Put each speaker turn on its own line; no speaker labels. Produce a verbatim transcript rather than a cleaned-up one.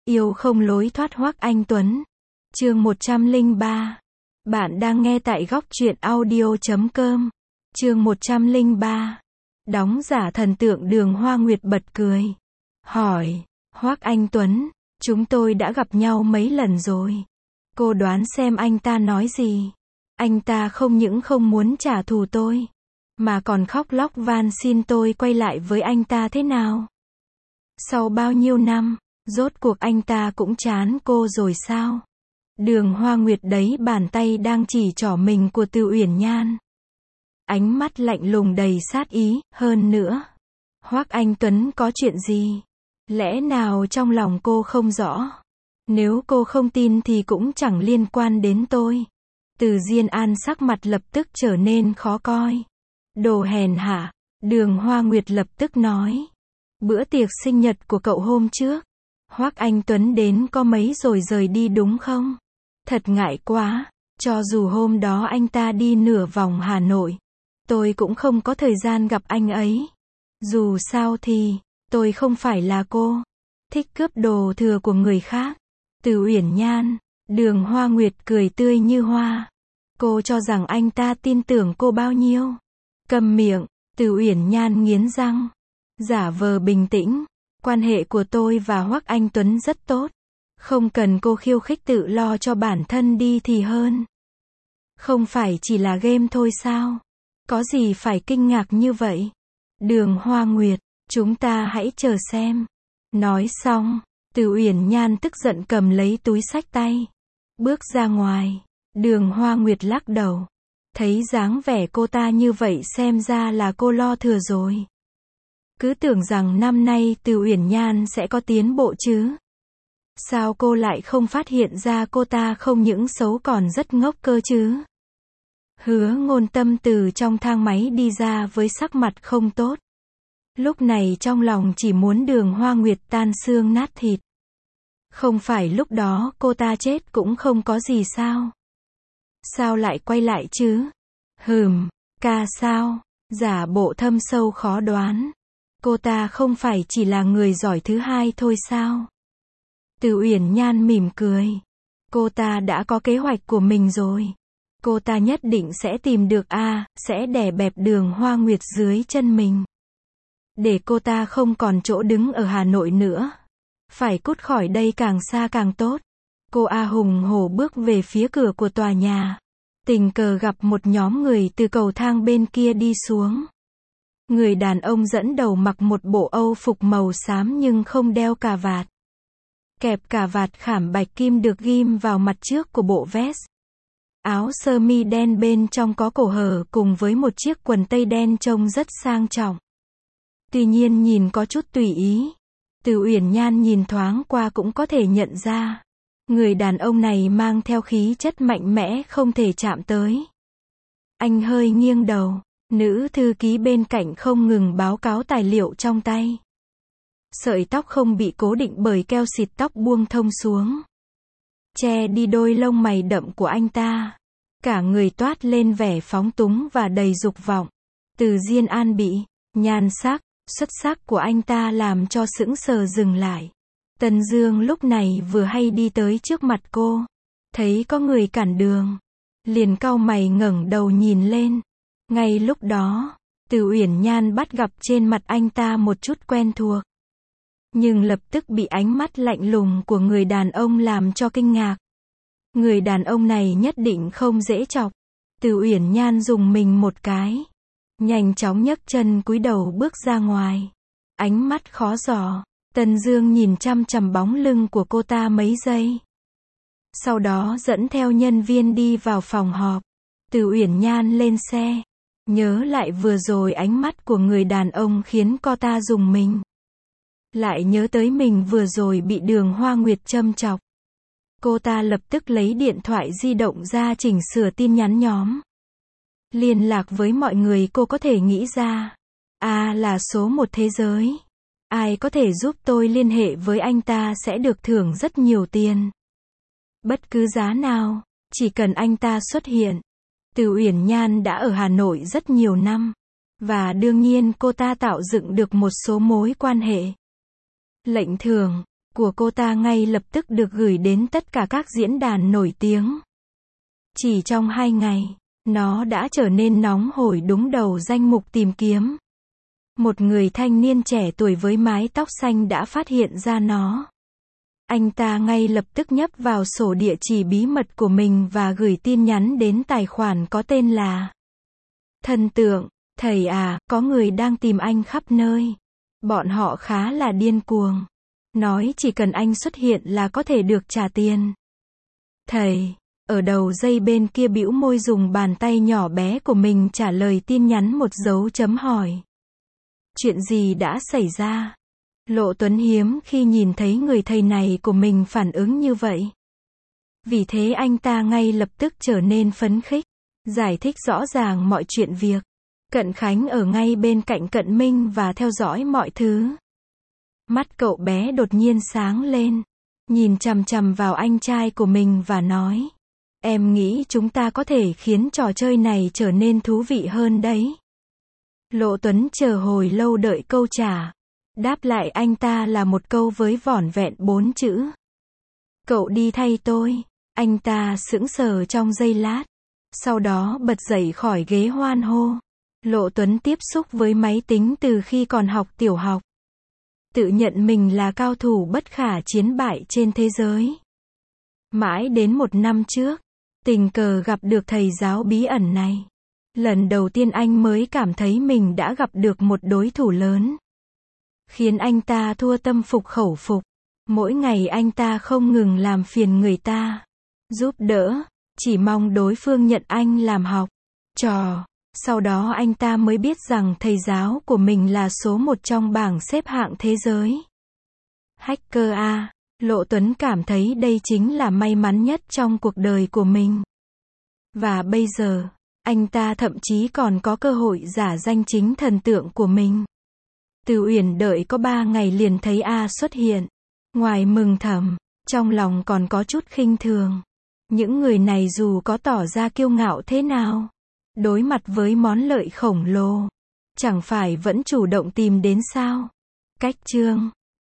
Yêu không lối thoát Hoắc Anh Tuấn. Chương một trăm lẻ ba. Bạn đang nghe tại góc truyện audio chấm com. Chương một trăm lẻ ba. Đóng giả thần tượng Đường Hoa Nguyệt bật cười. Hỏi, Hoắc Anh Tuấn, chúng tôi đã gặp nhau mấy lần rồi. Cô đoán xem anh ta nói gì? Anh ta không những không muốn trả thù tôi, mà còn khóc lóc van xin tôi quay lại với anh ta thế nào? Sau bao nhiêu năm, rốt cuộc anh ta cũng chán cô rồi sao? Đường Hoa Nguyệt đấy bàn tay đang chỉ trỏ mình của Từ Uyển Nhan. Ánh mắt lạnh lùng đầy sát ý, hơn nữa. Hoắc Anh Tuấn có chuyện gì? Lẽ nào trong lòng cô không rõ? Nếu cô không tin thì cũng chẳng liên quan đến tôi. Từ Diên An sắc mặt lập tức trở nên khó coi. Đồ hèn hạ, Đường Hoa Nguyệt lập tức nói. Bữa tiệc sinh nhật của cậu hôm trước, Hoắc Anh Tuấn đến có mấy rồi rời đi đúng không? Thật ngại quá, cho dù hôm đó anh ta đi nửa vòng Hà Nội, tôi cũng không có thời gian gặp anh ấy. Dù sao thì, tôi không phải là cô, thích cướp đồ thừa của người khác. Từ Uyển Nhan, Đường Hoa Nguyệt cười tươi như hoa. Cô cho rằng anh ta tin tưởng cô bao nhiêu? Câm miệng, Từ Uyển Nhan nghiến răng. Giả vờ bình tĩnh, quan hệ của tôi và Hoắc Anh Tuấn rất tốt. Không cần cô khiêu khích, tự lo cho bản thân đi thì hơn. Không phải chỉ là game thôi sao? Có gì phải kinh ngạc như vậy? Đường Hoa Nguyệt, chúng ta hãy chờ xem. Nói xong, Từ Uyển Nhan tức giận cầm lấy túi xách tay, bước ra ngoài. Đường Hoa Nguyệt lắc đầu. Thấy dáng vẻ cô ta như vậy xem ra là cô lo thừa rồi. Cứ tưởng rằng năm nay Từ Uyển Nhan sẽ có tiến bộ chứ. Sao cô lại không phát hiện ra cô ta không những xấu còn rất ngốc cơ chứ? Hứa Ngôn Tâm từ trong thang máy đi ra với sắc mặt không tốt. Lúc này trong lòng chỉ muốn Đường Hoa Nguyệt tan xương nát thịt. Không phải lúc đó cô ta chết cũng không có gì sao? Sao lại quay lại chứ? Hừm, ca sao? Giả bộ thâm sâu khó đoán. Cô ta không phải chỉ là người giỏi thứ hai thôi sao? Từ Uyển Nhan mỉm cười. Cô ta đã có kế hoạch của mình rồi. Cô ta nhất định sẽ tìm được a, à, sẽ đè bẹp Đường Hoa Nguyệt dưới chân mình. Để cô ta không còn chỗ đứng ở Hà Nội nữa. Phải cút khỏi đây càng xa càng tốt. Cô A hùng hổ bước về phía cửa của tòa nhà. Tình cờ gặp một nhóm người từ cầu thang bên kia đi xuống. Người đàn ông dẫn đầu mặc một bộ Âu phục màu xám nhưng không đeo cà vạt. Kẹp cà vạt khảm bạch kim được ghim vào mặt trước của bộ vest. Áo sơ mi đen bên trong có cổ hở cùng với một chiếc quần tây đen trông rất sang trọng. Tuy nhiên nhìn có chút tùy ý. Từ Uyển Nhan nhìn thoáng qua cũng có thể nhận ra. Người đàn ông này mang theo khí chất mạnh mẽ không thể chạm tới. Anh hơi nghiêng đầu. Nữ thư ký bên cạnh không ngừng báo cáo tài liệu trong tay. Sợi tóc không bị cố định bởi keo xịt tóc buông thông xuống, che đi đôi lông mày đậm của anh ta. Cả người toát lên vẻ phóng túng và đầy dục vọng. Từ Diên An bị nhan sắc xuất sắc của anh ta làm cho sững sờ dừng lại. Tần Dương lúc này vừa hay đi tới trước mặt cô, thấy có người cản đường, liền cau mày ngẩng đầu nhìn lên. Ngay lúc đó, Từ Uyển Nhan bắt gặp trên mặt anh ta một chút quen thuộc. Nhưng lập tức bị ánh mắt lạnh lùng của người đàn ông làm cho kinh ngạc. Người đàn ông này nhất định không dễ chọc. Từ Uyển Nhan dùng mình một cái. Nhanh chóng nhấc chân cúi đầu bước ra ngoài. Ánh mắt khó dò. Tần Dương nhìn chăm chằm bóng lưng của cô ta mấy giây. Sau đó dẫn theo nhân viên đi vào phòng họp. Từ Uyển Nhan lên xe. Nhớ lại vừa rồi ánh mắt của người đàn ông khiến cô ta rùng mình. Lại nhớ tới mình vừa rồi bị Đường Hoa Nguyệt châm chọc. Cô ta lập tức lấy điện thoại di động ra chỉnh sửa tin nhắn nhóm. Liên lạc với mọi người cô có thể nghĩ ra. A là số một thế giới. Ai có thể giúp tôi liên hệ với anh ta sẽ được thưởng rất nhiều tiền. Bất cứ giá nào, chỉ cần anh ta xuất hiện. Từ Uyển Nhan đã ở Hà Nội rất nhiều năm. Và đương nhiên cô ta tạo dựng được một số mối quan hệ. Lệnh thưởng, của cô ta ngay lập tức được gửi đến tất cả các diễn đàn nổi tiếng. Chỉ trong hai ngày, nó đã trở nên nóng hổi đúng đầu danh mục tìm kiếm. Một người thanh niên trẻ tuổi với mái tóc xanh đã phát hiện ra nó. Anh ta ngay lập tức nhấp vào sổ địa chỉ bí mật của mình và gửi tin nhắn đến tài khoản có tên là Thần tượng, thầy à, có người đang tìm anh khắp nơi. Bọn họ khá là điên cuồng. Nói chỉ cần anh xuất hiện là có thể được trả tiền. Thầy, ở đầu dây bên kia bĩu môi dùng bàn tay nhỏ bé của mình trả lời tin nhắn một dấu chấm hỏi. Chuyện gì đã xảy ra? Lộ Tuấn hiếm khi nhìn thấy người thầy này của mình phản ứng như vậy. Vì thế anh ta ngay lập tức trở nên phấn khích, giải thích rõ ràng mọi chuyện việc. Cận Khánh ở ngay bên cạnh Cận Minh và theo dõi mọi thứ. Mắt cậu bé đột nhiên sáng lên, nhìn chằm chằm vào anh trai của mình và nói. Em nghĩ chúng ta có thể khiến trò chơi này trở nên thú vị hơn đấy. Lộ Tuấn chờ hồi lâu đợi câu trả. Đáp lại anh ta là một câu với vỏn vẹn bốn chữ. Cậu đi thay tôi. Anh ta sững sờ trong giây lát. Sau đó bật dậy khỏi ghế hoan hô. Lộ Tuấn tiếp xúc với máy tính từ khi còn học tiểu học. Tự nhận mình là cao thủ bất khả chiến bại trên thế giới. Mãi đến một năm trước, tình cờ gặp được thầy giáo bí ẩn này. Lần đầu tiên anh mới cảm thấy mình đã gặp được một đối thủ lớn. Khiến anh ta thua tâm phục khẩu phục. Mỗi ngày anh ta không ngừng làm phiền người ta. Giúp đỡ, chỉ mong đối phương nhận anh làm học trò. Sau đó anh ta mới biết rằng thầy giáo của mình là số một trong bảng xếp hạng thế giới. Hacker A, Lộ Tuấn cảm thấy đây chính là may mắn nhất trong cuộc đời của mình. Và bây giờ, anh ta thậm chí còn có cơ hội giả danh chính thần tượng của mình. Từ Uyển đợi có ba ngày liền thấy A xuất hiện. Ngoài mừng thầm, trong lòng còn có chút khinh thường. Những người này dù có tỏ ra kiêu ngạo thế nào, đối mặt với món lợi khổng lồ, chẳng phải vẫn chủ động tìm đến sao? Cách chương